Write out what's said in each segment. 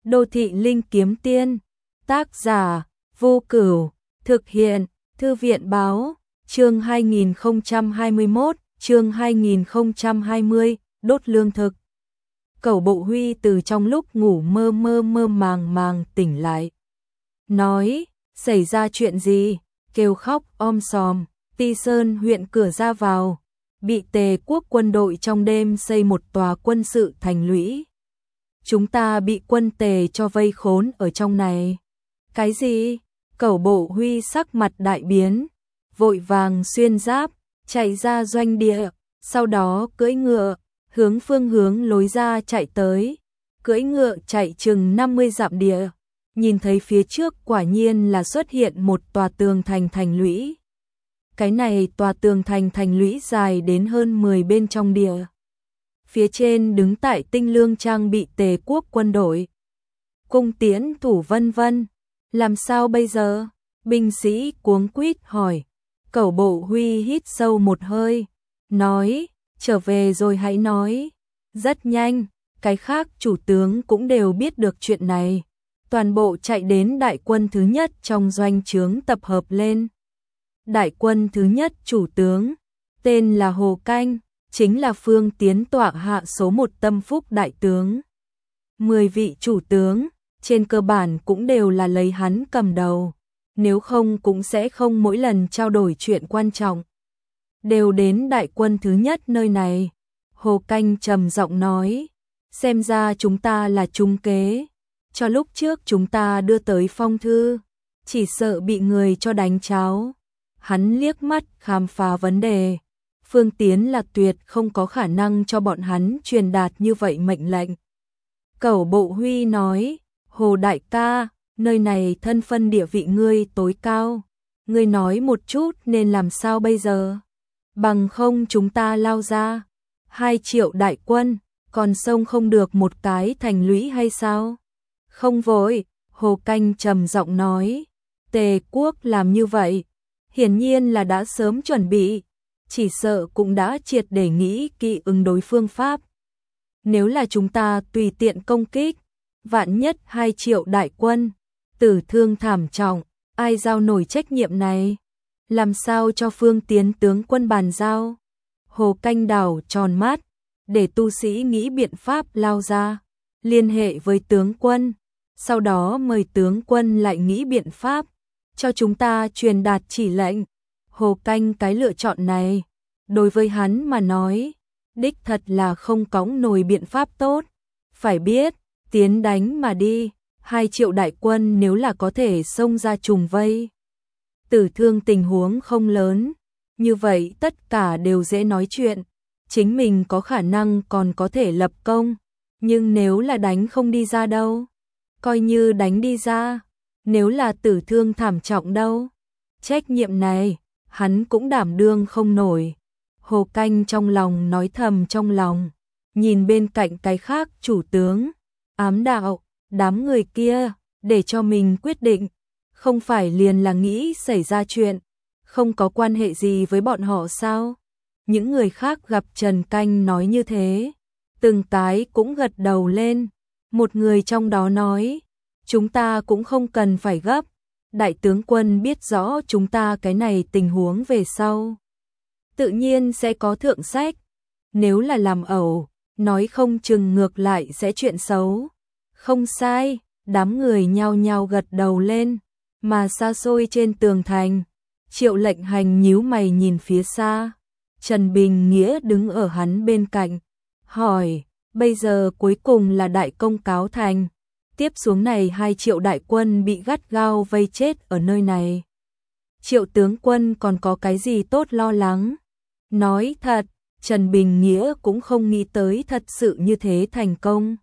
Đô thị linh kiếm tiên. Tác giả Vô Cửu. Thực hiện Thư viện báo. Chương 2021, chương 2020, đốt lương thực. Cẩu Bộ Huy từ trong lúc ngủ mơ màng tỉnh lại. Nói, xảy ra chuyện gì? Kêu khóc om sòm. Ti Sơn huyện cửa ra vào, bị Tề quốc quân đội trong đêm xây một tòa quân sự thành lũy. Chúng ta bị quân Tề cho vây khốn ở trong này. Cái gì? Cẩu Bộ Huy sắc mặt đại biến, vội vàng xuyên giáp, chạy ra doanh địa, sau đó cưỡi ngựa, hướng phương hướng lối ra chạy tới. Cưỡi ngựa chạy chừng 50 dặm địa, nhìn thấy phía trước quả nhiên là xuất hiện một tòa tường thành lũy. Cái này tòa tường thành lũy dài đến hơn 10 bên trong địa. Phía trên đứng tại tinh lương trang bị Tề quốc quân đội. Cung tiễn thủ vân vân. Làm sao bây giờ? Binh sĩ cuống quýt hỏi. Cẩu Bộ Huy hít sâu một hơi, nói, trở về rồi hãy nói. Rất nhanh, cái khác chủ tướng cũng đều biết được chuyện này. Toàn bộ chạy đến đại quân thứ nhất trong doanh trướng tập hợp lên. Đại quân thứ nhất chủ tướng, tên là Hồ Canh, chính là Phương Tiến tọa hạ số 1 tâm phúc đại tướng. 10 vị chủ tướng, trên cơ bản cũng đều là lấy hắn cầm đầu, nếu không cũng sẽ không mỗi lần trao đổi chuyện quan trọng. Đều đến đại quân thứ nhất nơi này. Hồ Canh trầm giọng nói, xem ra chúng ta là trúng kế, cho lúc trước chúng ta đưa tới phong thư, chỉ sợ bị người cho đánh cháo. Hắn liếc mắt khám phá vấn đề. Phương Tiến là tuyệt không có khả năng cho bọn hắn truyền đạt như vậy mệnh lệnh. Cẩu Bộ Huy nói, Hồ đại ca, nơi này thân phân địa vị ngươi tối cao. Ngươi nói một chút nên làm sao bây giờ? Bằng không chúng ta lao ra. 2 triệu đại quân, còn xông không được một cái thành lũy hay sao? Không vội, Hồ Canh trầm giọng nói. Tề quốc làm như vậy, hiển nhiên là đã sớm chuẩn bị, chỉ sợ cũng đã triệt để nghĩ kỹ ứng đối phương pháp. Nếu là chúng ta tùy tiện công kích, vạn nhất 2 triệu đại quân, tử thương thảm trọng, ai giao nổi trách nhiệm này? Làm sao cho Phương Tiến tướng quân bàn giao? Hồ Canh đảo tròn mắt, để tu sĩ nghĩ biện pháp lao ra, liên hệ với tướng quân, sau đó mời tướng quân lại nghĩ biện pháp, cho chúng ta truyền đạt chỉ lệnh. Hồ Canh cái lựa chọn này, đối với hắn mà nói, đích thật là không cõng nổi biện pháp tốt. Phải biết, tiến đánh mà đi, 2 triệu đại quân nếu là có thể xông ra trùng vây, tử thương tình huống không lớn, như vậy tất cả đều dễ nói chuyện, chính mình có khả năng còn có thể lập công, nhưng nếu là đánh không đi ra đâu? Coi như đánh đi ra, nếu là tử thương thảm trọng đâu? Trách nhiệm này, hắn cũng đảm đương không nổi. Hồ Canh trong lòng nói thầm trong lòng, nhìn bên cạnh cái khác chủ tướng, ám đạo, đám người kia, để cho mình quyết định, không phải liền là nghĩ xảy ra chuyện, không có quan hệ gì với bọn họ sao? Những người khác gặp Trần Canh nói như thế, từng cái cũng gật đầu lên. Một người trong đó nói, chúng ta cũng không cần phải gấp, đại tướng quân biết rõ chúng ta cái này tình huống về sau, tự nhiên sẽ có thượng sách. Nếu là làm ẩu, nói không chừng ngược lại sẽ chuyện xấu. Không sai, đám người nhao nhao gật đầu lên. Mà xa xôi trên tường thành, Triệu Lệnh Hành nhíu mày nhìn phía xa. Trần Bình Nghĩa đứng ở hắn bên cạnh, hỏi, bây giờ cuối cùng là đại công cáo thành, tiếp xuống này 2 triệu đại quân bị gắt gao vây chết ở nơi này. Triệu tướng quân còn có cái gì tốt lo lắng? Nói thật, Trần Bình Nghĩa cũng không nghĩ tới thật sự như thế thành công.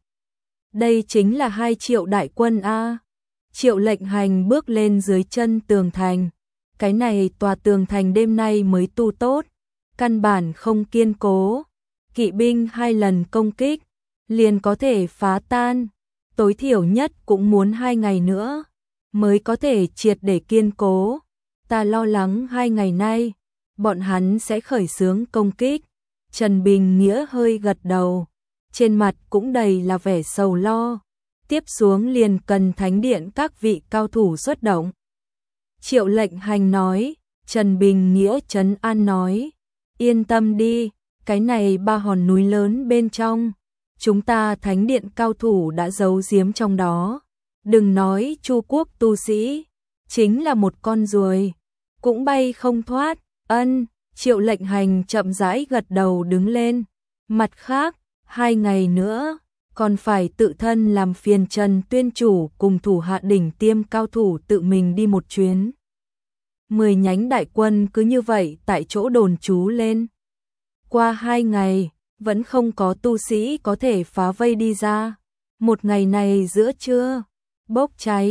Đây chính là 2 triệu đại quân a. Triệu Lệnh Hành bước lên dưới chân tường thành. Cái này tòa tường thành đêm nay mới tu tốt, căn bản không kiên cố. Kỵ binh 2 lần công kích, liền có thể phá tan. Tối thiểu nhất cũng muốn 2 ngày nữa, mới có thể triệt để kiên cố. Ta lo lắng 2 ngày nay, bọn hắn sẽ khởi xướng công kích. Trần Bình Nghĩa hơi gật đầu, trên mặt cũng đầy là vẻ sầu lo. tiếp xuống liền cần thánh điện các vị cao thủ xuất động. Triệu Lệnh Hành nói. Trần Bình Nghĩa trấn an nói. Yên tâm đi, cái này 3 hòn núi lớn bên trong, chúng ta thánh điện cao thủ đã giấu giếm trong đó. Đừng nói Chu quốc tu sĩ, chính là một con ruồi, cũng bay không thoát. Ân, Triệu Lệnh Hành chậm rãi gật đầu đứng lên. Mặt khác, 2 ngày nữa, còn phải tự thân làm phiền Trần Tuyên chủ cùng thủ hạ đỉnh tiêm cao thủ tự mình đi một chuyến. 10 nhánh đại quân cứ như vậy tại chỗ đồn trú lên. Qua 2 ngày, vẫn không có tu sĩ có thể phá vây đi ra. Một ngày này giữa trưa, bốc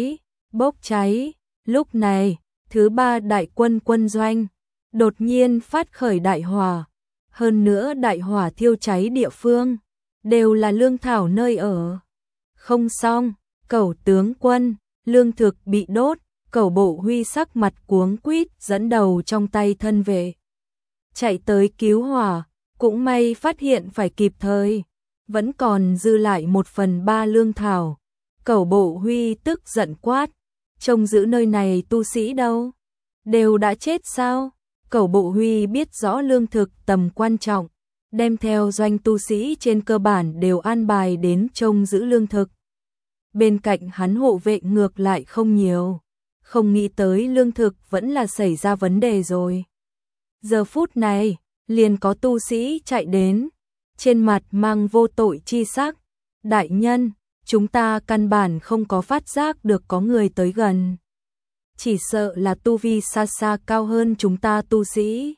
cháy. Lúc này, thứ 3 đại quân quân doanh đột nhiên phát khởi đại hỏa. Hơn nữa đại hỏa thiêu cháy địa phương đều là lương thảo nơi ở. Không xong, Cẩu tướng quân, lương thực bị đốt. Cẩu Bộ Huy sắc mặt cuống quýt dẫn đầu trong tay thân vệ chạy tới cứu hỏa, cũng may phát hiện phải kịp thời, vẫn còn dư lại 1/3 lương thảo. Cẩu Bộ Huy tức giận quát, trông giữ nơi này tu sĩ đâu? Đều đã chết sao? Cẩu Bộ Huy biết rõ lương thực tầm quan trọng, đem theo doanh tu sĩ trên cơ bản đều an bài đến trông giữ lương thực. Bên cạnh hắn hộ vệ ngược lại không nhiều. Không nghĩ tới lương thực vẫn là xảy ra vấn đề rồi. Giờ phút này, liền có tu sĩ chạy đến, trên mặt mang vô tội chi sắc. Đại nhân, chúng ta căn bản không có phát giác được có người tới gần. Chỉ sợ là tu vi xa xa cao hơn chúng ta tu sĩ.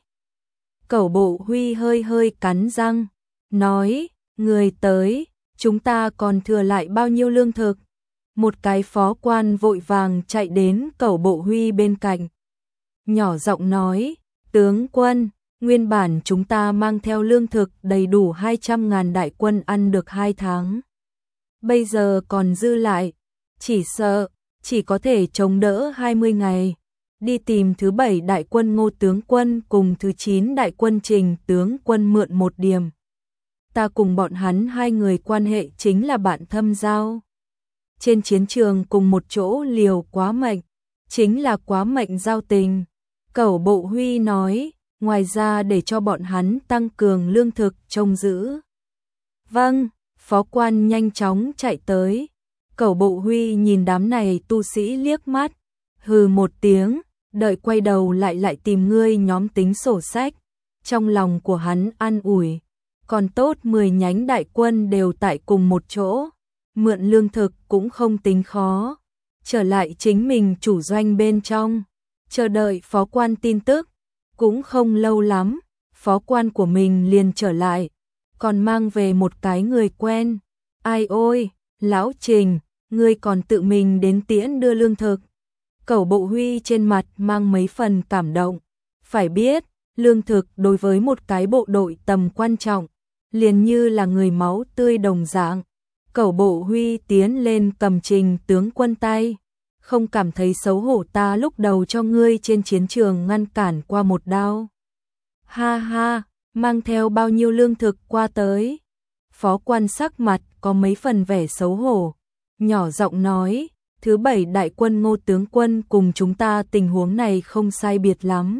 Cẩu Bộ Huy hơi cắn răng, nói, người tới, chúng ta còn thừa lại bao nhiêu lương thực? Một cái phó quan vội vàng chạy đến Cẩu Bộ Huy bên cạnh. Nhỏ giọng nói, tướng quân, nguyên bản chúng ta mang theo lương thực đầy đủ 200.000 đại quân ăn được 2 tháng. Bây giờ còn dư lại, chỉ sợ, chỉ có thể chống đỡ 20 ngày. Đi tìm thứ 7 đại quân Ngô tướng quân cùng thứ 9 đại quân Trình tướng quân mượn một điểm. Ta cùng bọn hắn 2 người quan hệ chính là bạn thâm giao. Trên chiến trường cùng một chỗ liều quá mệnh, chính là quá mệnh giao tình. Cẩu Bộ Huy nói, ngoài ra để cho bọn hắn tăng cường lương thực trông giữ. Vâng, phó quan nhanh chóng chạy tới. Cẩu Bộ Huy nhìn đám này tu sĩ liếc mắt, hừ một tiếng, đợi quay đầu lại tìm ngươi nhóm tính sổ sách. Trong lòng của hắn an ủi, còn tốt 10 nhánh đại quân đều tại cùng một chỗ. Mượn lương thực cũng không tính khó, trở lại chính mình chủ doanh bên trong, chờ đợi phó quan tin tức, cũng không lâu lắm, phó quan của mình liền trở lại, còn mang về một cái người quen. Ai ôi, lão Trình, ngươi còn tự mình đến tiễn đưa lương thực. Cẩu Bộ Huy trên mặt mang mấy phần cảm động, phải biết, lương thực đối với một cái bộ đội tầm quan trọng, liền như là người máu tươi đồng dạng. Cẩu Bộ Huy tiến lên cầm Trình tướng quân tay, không cảm thấy xấu hổ ta lúc đầu cho ngươi trên chiến trường ngăn cản qua một đao. Ha ha, mang theo bao nhiêu lương thực qua tới? Phó quan sắc mặt có mấy phần vẻ xấu hổ, nhỏ giọng nói, thứ 7 đại quân Ngô tướng quân cùng chúng ta tình huống này không sai biệt lắm.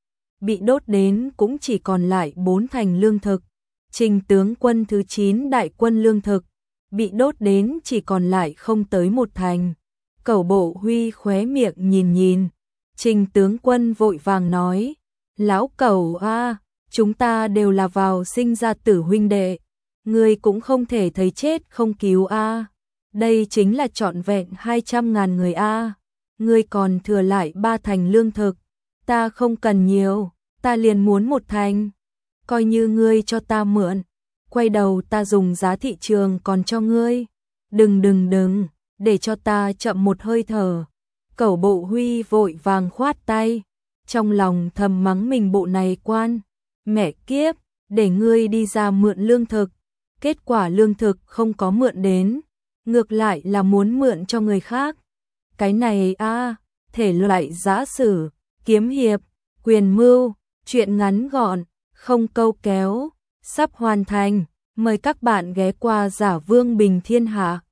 Bị đốt đến cũng chỉ còn lại 4 thành lương thực. Trình tướng quân thứ 9 đại quân lương thực bị đốt đến chỉ còn lại không tới 1 thành. Cẩu Bộ Huy khóe miệng nhìn. Trình tướng quân vội vàng nói, lão Cẩu a, chúng ta đều là vào sinh ra tử huynh đệ, ngươi cũng không thể thấy chết không cứu a. Đây chính là trọn vẹn 200.000 người a. Ngươi còn thừa lại 3 thành lương thực, ta không cần nhiều, ta liền muốn 1 thành. Coi như ngươi cho ta mượn, quay đầu ta dùng giá thị trường còn cho ngươi. Đừng, để cho ta chậm một hơi thở. Cẩu Bộ Huy vội vàng khoát tay, trong lòng thầm mắng mình bộ này quan. Mẹ kiếp, để ngươi đi ra mượn lương thực, kết quả lương thực không có mượn đến, ngược lại là muốn mượn cho người khác. Cái này a, thể loại giã sử, kiếm hiệp, quyền mưu, chuyện ngắn gọn, không câu kéo, sắp hoàn thành. Mời các bạn ghé qua Giả Vương Bình Thiên Hạ.